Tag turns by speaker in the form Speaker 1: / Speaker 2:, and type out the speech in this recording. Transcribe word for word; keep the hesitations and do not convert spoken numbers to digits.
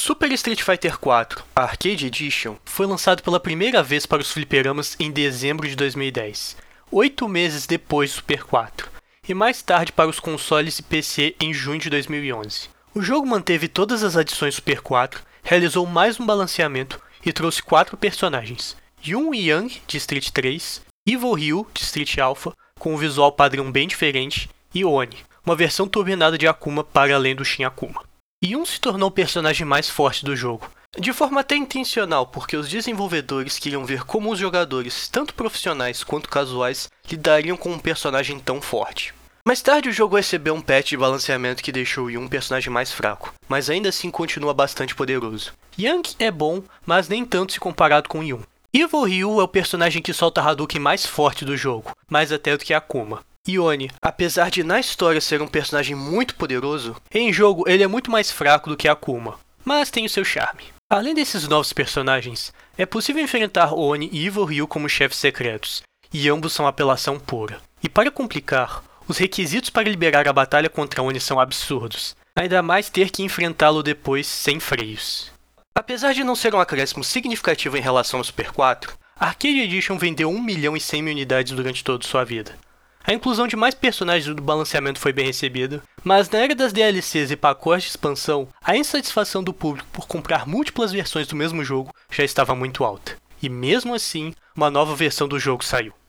Speaker 1: Super Street Fighter quatro Arcade Edition foi lançado pela primeira vez para os fliperamas em dezembro de dois mil e dez, oito meses depois do Super quatro, e mais tarde para os consoles e P C em junho de dois mil e onze. O jogo manteve todas as adições Super quatro, realizou mais um balanceamento e trouxe quatro personagens: Yun e Yang, de Street três, Evil Ryu, de Street Alpha, com um visual padrão bem diferente, e Oni, uma versão turbinada de Akuma para além do Shin Akuma. Yun se tornou o personagem mais forte do jogo, de forma até intencional, porque os desenvolvedores queriam ver como os jogadores, tanto profissionais quanto casuais, lidariam com um personagem tão forte. Mais tarde o jogo recebeu um patch de balanceamento que deixou Yun um personagem mais fraco, mas ainda assim continua bastante poderoso. Yang é bom, mas nem tanto se comparado com Yun. Evil Ryu é o personagem que solta Hadouken mais forte do jogo, mais até do que Akuma. E Oni, apesar de na história ser um personagem muito poderoso, em jogo ele é muito mais fraco do que Akuma, mas tem o seu charme. Além desses novos personagens, é possível enfrentar Oni e Evil Ryu como chefes secretos, e ambos são apelação pura. E para complicar, os requisitos para liberar a batalha contra Oni são absurdos, ainda mais ter que enfrentá-lo depois sem freios. Apesar de não ser um acréscimo significativo em relação ao Super quatro, a Arcade Edition vendeu um milhão e cem mil unidades durante toda sua vida. A inclusão de mais personagens do balanceamento foi bem recebida, mas na era das D L Cs e pacotes de expansão, a insatisfação do público por comprar múltiplas versões do mesmo jogo já estava muito alta. E mesmo assim, uma nova versão do jogo saiu.